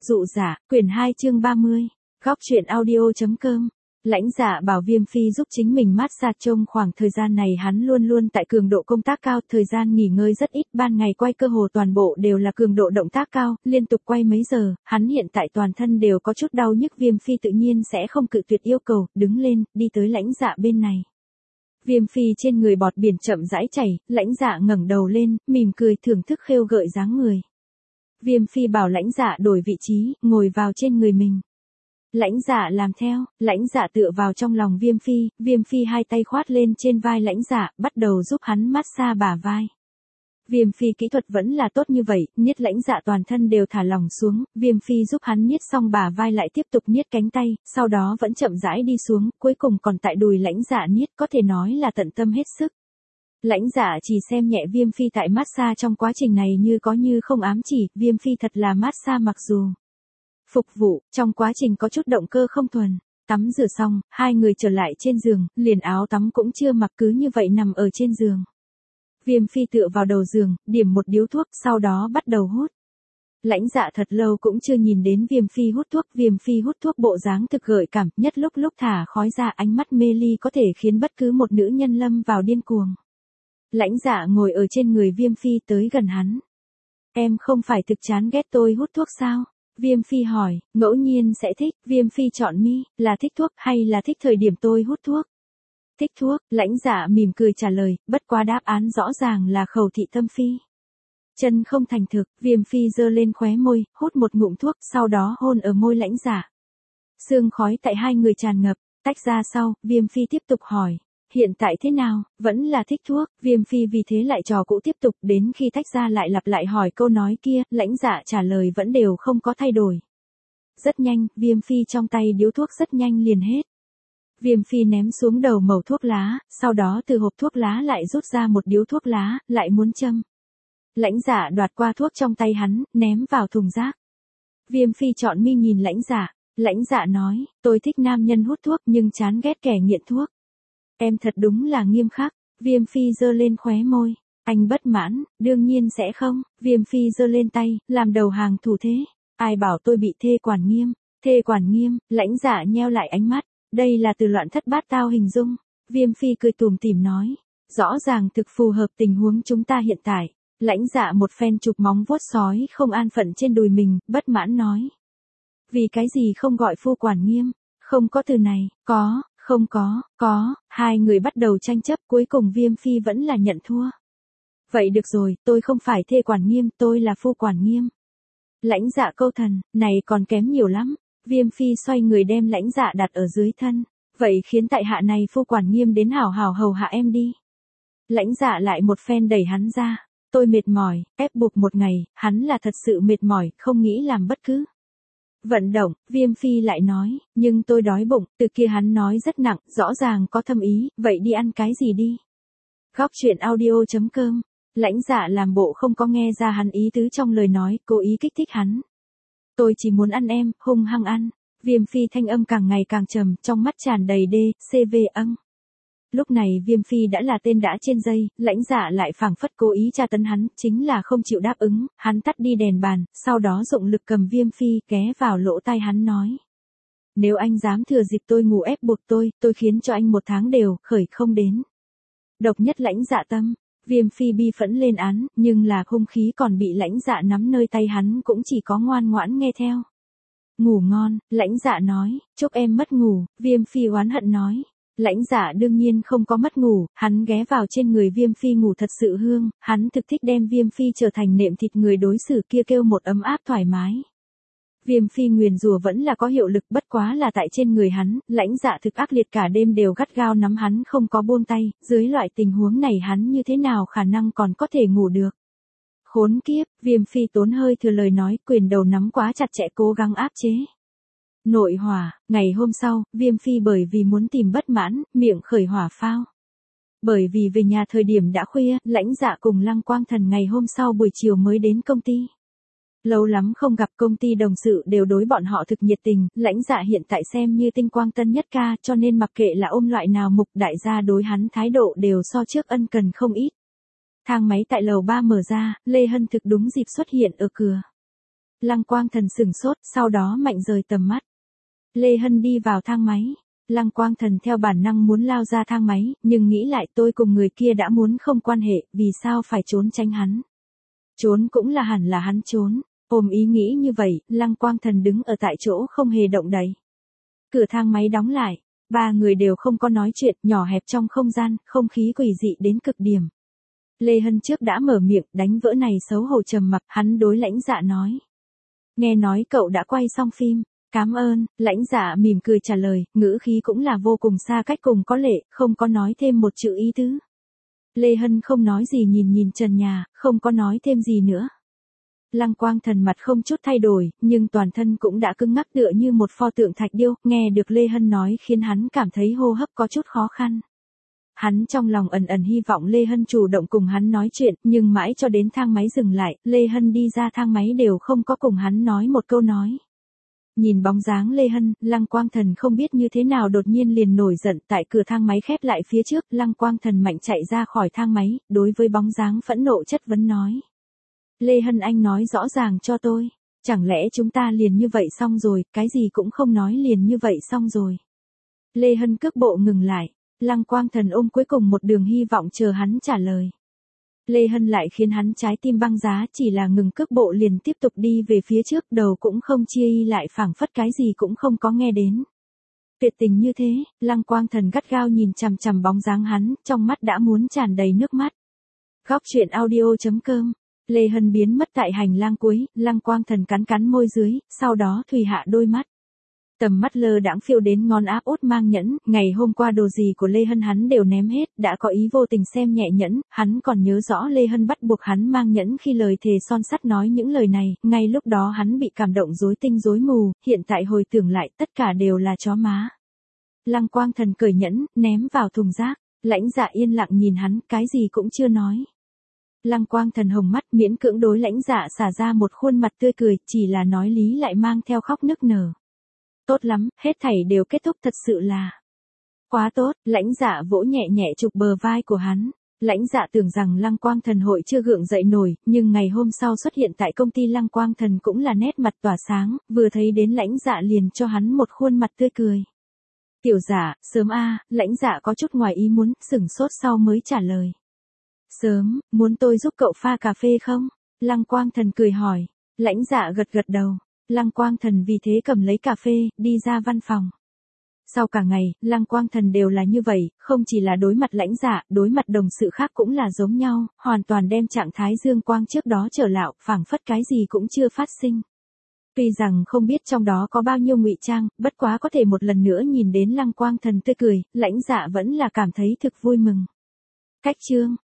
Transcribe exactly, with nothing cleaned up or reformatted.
Dụ giả, quyển hai chương ba mươi. Góc truyện audio.com. Lãnh Dạ bảo Viêm Phi giúp chính mình massage. Trong khoảng thời gian này hắn luôn luôn tại cường độ công tác cao, thời gian nghỉ ngơi rất ít, ban ngày quay cơ hồ toàn bộ đều là cường độ động tác cao, liên tục quay mấy giờ, hắn hiện tại toàn thân đều có chút đau nhức. Viêm Phi tự nhiên sẽ không cự tuyệt yêu cầu, đứng lên, đi tới Lãnh Dạ bên này. Viêm Phi trên người bọt biển chậm rãi chảy, Lãnh Dạ ngẩng đầu lên, mỉm cười thưởng thức khêu gợi dáng người. Viêm Phi bảo Lãnh Dạ đổi vị trí, ngồi vào trên người mình. Lãnh Dạ làm theo, Lãnh Dạ tựa vào trong lòng Viêm Phi, Viêm Phi hai tay khoát lên trên vai Lãnh Dạ, bắt đầu giúp hắn massage bả vai. Viêm Phi kỹ thuật vẫn là tốt như vậy, niết Lãnh Dạ toàn thân đều thả lỏng xuống, Viêm Phi giúp hắn niết xong bả vai lại tiếp tục niết cánh tay, sau đó vẫn chậm rãi đi xuống, cuối cùng còn tại đùi Lãnh Dạ niết, có thể nói là tận tâm hết sức. Lãnh Dạ chỉ xem nhẹ Viêm Phi tại massage trong quá trình này như có như không ám chỉ, Viêm Phi thật là massage mặc dù phục vụ, trong quá trình có chút động cơ không thuần. Tắm rửa xong, hai người trở lại trên giường, liền áo tắm cũng chưa mặc, cứ như vậy nằm ở trên giường. Viêm Phi tựa vào đầu giường, điểm một điếu thuốc, sau đó bắt đầu hút. Lãnh Dạ thật lâu cũng chưa nhìn đến Viêm Phi hút thuốc, Viêm Phi hút thuốc bộ dáng thực gợi cảm, nhất lúc lúc thả khói ra, ánh mắt mê ly có thể khiến bất cứ một nữ nhân lâm vào điên cuồng. Lãnh Dạ ngồi ở trên người Viêm Phi tới gần hắn. Em không phải thực chán ghét tôi hút thuốc sao? Viêm Phi hỏi, ngẫu nhiên sẽ thích. Viêm Phi chọn mi, là thích thuốc hay là thích thời điểm tôi hút thuốc? Thích thuốc, Lãnh Dạ mỉm cười trả lời, bất quá đáp án rõ ràng là khẩu thị tâm phi. Chân không thành thực, Viêm Phi giơ lên khóe môi, hút một ngụm thuốc, sau đó hôn ở môi Lãnh Dạ. Sương khói tại hai người tràn ngập, tách ra sau, Viêm Phi tiếp tục hỏi. Hiện tại thế nào, vẫn là thích thuốc, Viêm Phi vì thế lại trò cũ tiếp tục, đến khi tách ra lại lặp lại hỏi câu nói kia, Lãnh Dạ trả lời vẫn đều không có thay đổi. Rất nhanh, Viêm Phi trong tay điếu thuốc rất nhanh liền hết. Viêm Phi ném xuống đầu mẩu thuốc lá, sau đó từ hộp thuốc lá lại rút ra một điếu thuốc lá, lại muốn châm. Lãnh Dạ đoạt qua thuốc trong tay hắn, ném vào thùng rác. Viêm Phi chọn mi nhìn Lãnh Dạ, Lãnh Dạ nói, tôi thích nam nhân hút thuốc nhưng chán ghét kẻ nghiện thuốc. Em thật đúng là nghiêm khắc. Viêm Phi giơ lên khóe môi. Anh bất mãn, đương nhiên sẽ không. Viêm Phi giơ lên tay, làm đầu hàng thủ thế. Ai bảo tôi bị thê quản nghiêm? Thê quản nghiêm, Lãnh Dạ nheo lại ánh mắt. Đây là từ loạn thất bát tao hình dung. Viêm Phi cười tủm tỉm nói. Rõ ràng thực phù hợp tình huống chúng ta hiện tại. Lãnh Dạ một phen chụp móng vuốt sói không an phận trên đùi mình, bất mãn nói. Vì cái gì không gọi phu quản nghiêm? Không có từ này, có. Không có, có, hai người bắt đầu tranh chấp, cuối cùng Viêm Phi vẫn là nhận thua. Vậy được rồi, tôi không phải thê quản nghiêm, tôi là phu quản nghiêm. Lãnh Dạ câu thần, này còn kém nhiều lắm. Viêm Phi xoay người đem Lãnh Dạ đặt ở dưới thân. Vậy khiến tại hạ này phu quản nghiêm đến hảo hảo hầu hạ em đi. Lãnh Dạ lại một phen đẩy hắn ra. Tôi mệt mỏi, ép buộc một ngày, hắn là thật sự mệt mỏi, không nghĩ làm bất cứ vận động. Viêm Phi lại nói, nhưng tôi đói bụng, từ kia hắn nói rất nặng, rõ ràng có thâm ý, vậy đi ăn cái gì đi. Góc truyện audio.com. Lãnh Dạ làm bộ không có nghe ra hắn ý tứ trong lời nói, cố ý kích thích hắn. Tôi chỉ muốn ăn em, hung hăng ăn. Viêm Phi thanh âm càng ngày càng trầm, trong mắt tràn đầy đê, cv âng. Lúc này Viêm Phi đã là tên đã trên dây, Lãnh Dạ lại phảng phất cố ý tra tấn hắn, chính là không chịu đáp ứng, hắn tắt đi đèn bàn, sau đó dụng lực cầm Viêm Phi ghé vào lỗ tai hắn nói. Nếu anh dám thừa dịp tôi ngủ ép buộc tôi, tôi khiến cho anh một tháng đều, khởi không đến. Độc nhất Lãnh Dạ tâm, Viêm Phi bi phẫn lên án, nhưng là hung khí còn bị Lãnh Dạ nắm nơi tay hắn cũng chỉ có ngoan ngoãn nghe theo. Ngủ ngon, Lãnh Dạ nói, chúc em mất ngủ, Viêm Phi oán hận nói. Lãnh Dạ đương nhiên không có mất ngủ, hắn ghé vào trên người Viêm Phi ngủ thật sự hương, hắn thực thích đem Viêm Phi trở thành nệm thịt người đối xử kia kêu một ấm áp thoải mái. Viêm Phi nguyền rủa vẫn là có hiệu lực, bất quá là tại trên người hắn, Lãnh Dạ thực ác liệt cả đêm đều gắt gao nắm hắn không có buông tay, dưới loại tình huống này hắn như thế nào khả năng còn có thể ngủ được. Khốn kiếp, Viêm Phi tốn hơi thừa lời nói, quyền đầu nắm quá chặt chẽ cố gắng áp chế. Nội hỏa, ngày hôm sau, Viêm Phi bởi vì muốn tìm bất mãn, miệng khởi hỏa phao. Bởi vì về nhà thời điểm đã khuya, Lãnh Dạ cùng Lăng Quang Thần ngày hôm sau buổi chiều mới đến công ty. Lâu lắm không gặp, công ty đồng sự đều đối bọn họ thực nhiệt tình, Lãnh Dạ hiện tại xem như tinh quang tân nhất ca, cho nên mặc kệ là ôm loại nào mục đại gia đối hắn thái độ đều so trước ân cần không ít. Thang máy tại lầu ba mở ra, Lê Hân thực đúng dịp xuất hiện ở cửa. Lăng Quang Thần sửng sốt, sau đó mạnh rời tầm mắt. Lê Hân đi vào thang máy. Lăng Quang Thần theo bản năng muốn lao ra thang máy, nhưng nghĩ lại tôi cùng người kia đã muốn không quan hệ, vì sao phải trốn tránh hắn. Trốn cũng là hẳn là hắn trốn. Ôm ý nghĩ như vậy, Lăng Quang Thần đứng ở tại chỗ không hề động đậy. Cửa thang máy đóng lại, ba người đều không có nói chuyện, nhỏ hẹp trong không gian, không khí quỷ dị đến cực điểm. Lê Hân trước đã mở miệng, đánh vỡ này xấu hổ trầm mặc, hắn đối Lãnh Dạ nói. Nghe nói cậu đã quay xong phim, cảm ơn, Lãnh Dạ mỉm cười trả lời, ngữ khí cũng là vô cùng xa cách cùng có lệ, không có nói thêm một chữ ý tứ. Lê Hân không nói gì nhìn nhìn trần nhà, không có nói thêm gì nữa. Lăng Quang Thần mặt không chút thay đổi, nhưng toàn thân cũng đã cứng ngắc tựa như một pho tượng thạch điêu, nghe được Lê Hân nói khiến hắn cảm thấy hô hấp có chút khó khăn. Hắn trong lòng ẩn ẩn hy vọng Lê Hân chủ động cùng hắn nói chuyện, nhưng mãi cho đến thang máy dừng lại, Lê Hân đi ra thang máy đều không có cùng hắn nói một câu nói. Nhìn bóng dáng Lê Hân, Lăng Quang Thần không biết như thế nào đột nhiên liền nổi giận, tại cửa thang máy khép lại phía trước, Lăng Quang Thần mạnh chạy ra khỏi thang máy, đối với bóng dáng phẫn nộ chất vấn nói. Lê Hân anh nói rõ ràng cho tôi, chẳng lẽ chúng ta liền như vậy xong rồi, cái gì cũng không nói liền như vậy xong rồi. Lê Hân cước bộ ngừng lại, Lăng Quang Thần ôm cuối cùng một đường hy vọng chờ hắn trả lời. Lê Hân lại khiến hắn trái tim băng giá, chỉ là ngừng cước bộ liền tiếp tục đi về phía trước, đầu cũng không chia y lại, phảng phất cái gì cũng không có nghe đến. Tuyệt tình như thế, Lăng Quang Thần gắt gao nhìn chằm chằm bóng dáng hắn, trong mắt đã muốn tràn đầy nước mắt. Góc truyện audio chấm com. Lê Hân biến mất tại hành lang cuối, Lăng Quang Thần cắn cắn môi dưới, sau đó thùy hạ đôi mắt. Tầm mắt lơ đãng phiêu đến ngón áp út mang nhẫn, ngày hôm qua đồ gì của Lê Hân hắn đều ném hết, đã có ý vô tình xem nhẹ nhẫn, hắn còn nhớ rõ Lê Hân bắt buộc hắn mang nhẫn khi lời thề son sắt nói những lời này, ngay lúc đó hắn bị cảm động rối tinh rối mù, hiện tại hồi tưởng lại tất cả đều là chó má. Lăng Quang Thần cởi nhẫn, ném vào thùng rác, Lãnh Dạ yên lặng nhìn hắn, cái gì cũng chưa nói. Lăng Quang Thần hồng mắt miễn cưỡng đối Lãnh Dạ xả ra một khuôn mặt tươi cười, chỉ là nói lý lại mang theo khóc nức nở. Tốt lắm, hết thảy đều kết thúc thật sự là. Quá tốt, Lãnh Dạ vỗ nhẹ nhẹ chụp bờ vai của hắn. Lãnh Dạ tưởng rằng Lăng Quang Thần hội chưa gượng dậy nổi, nhưng ngày hôm sau xuất hiện tại công ty Lăng Quang Thần cũng là nét mặt tỏa sáng, vừa thấy đến Lãnh Dạ liền cho hắn một khuôn mặt tươi cười. Tiểu Dạ, sớm a, Lãnh Dạ có chút ngoài ý muốn, sửng sốt sau mới trả lời. Sớm, muốn tôi giúp cậu pha cà phê không? Lăng Quang Thần cười hỏi. Lãnh Dạ gật gật đầu. Lăng Quang Thần vì thế cầm lấy cà phê, đi ra văn phòng. Sau cả ngày, Lăng Quang Thần đều là như vậy, không chỉ là đối mặt Lãnh Dạ, đối mặt đồng sự khác cũng là giống nhau, hoàn toàn đem trạng thái dương quang trước đó trở lạo, phảng phất cái gì cũng chưa phát sinh. Tuy rằng không biết trong đó có bao nhiêu ngụy trang, bất quá có thể một lần nữa nhìn đến Lăng Quang Thần tươi cười, Lãnh Dạ vẫn là cảm thấy thực vui mừng. Cách chương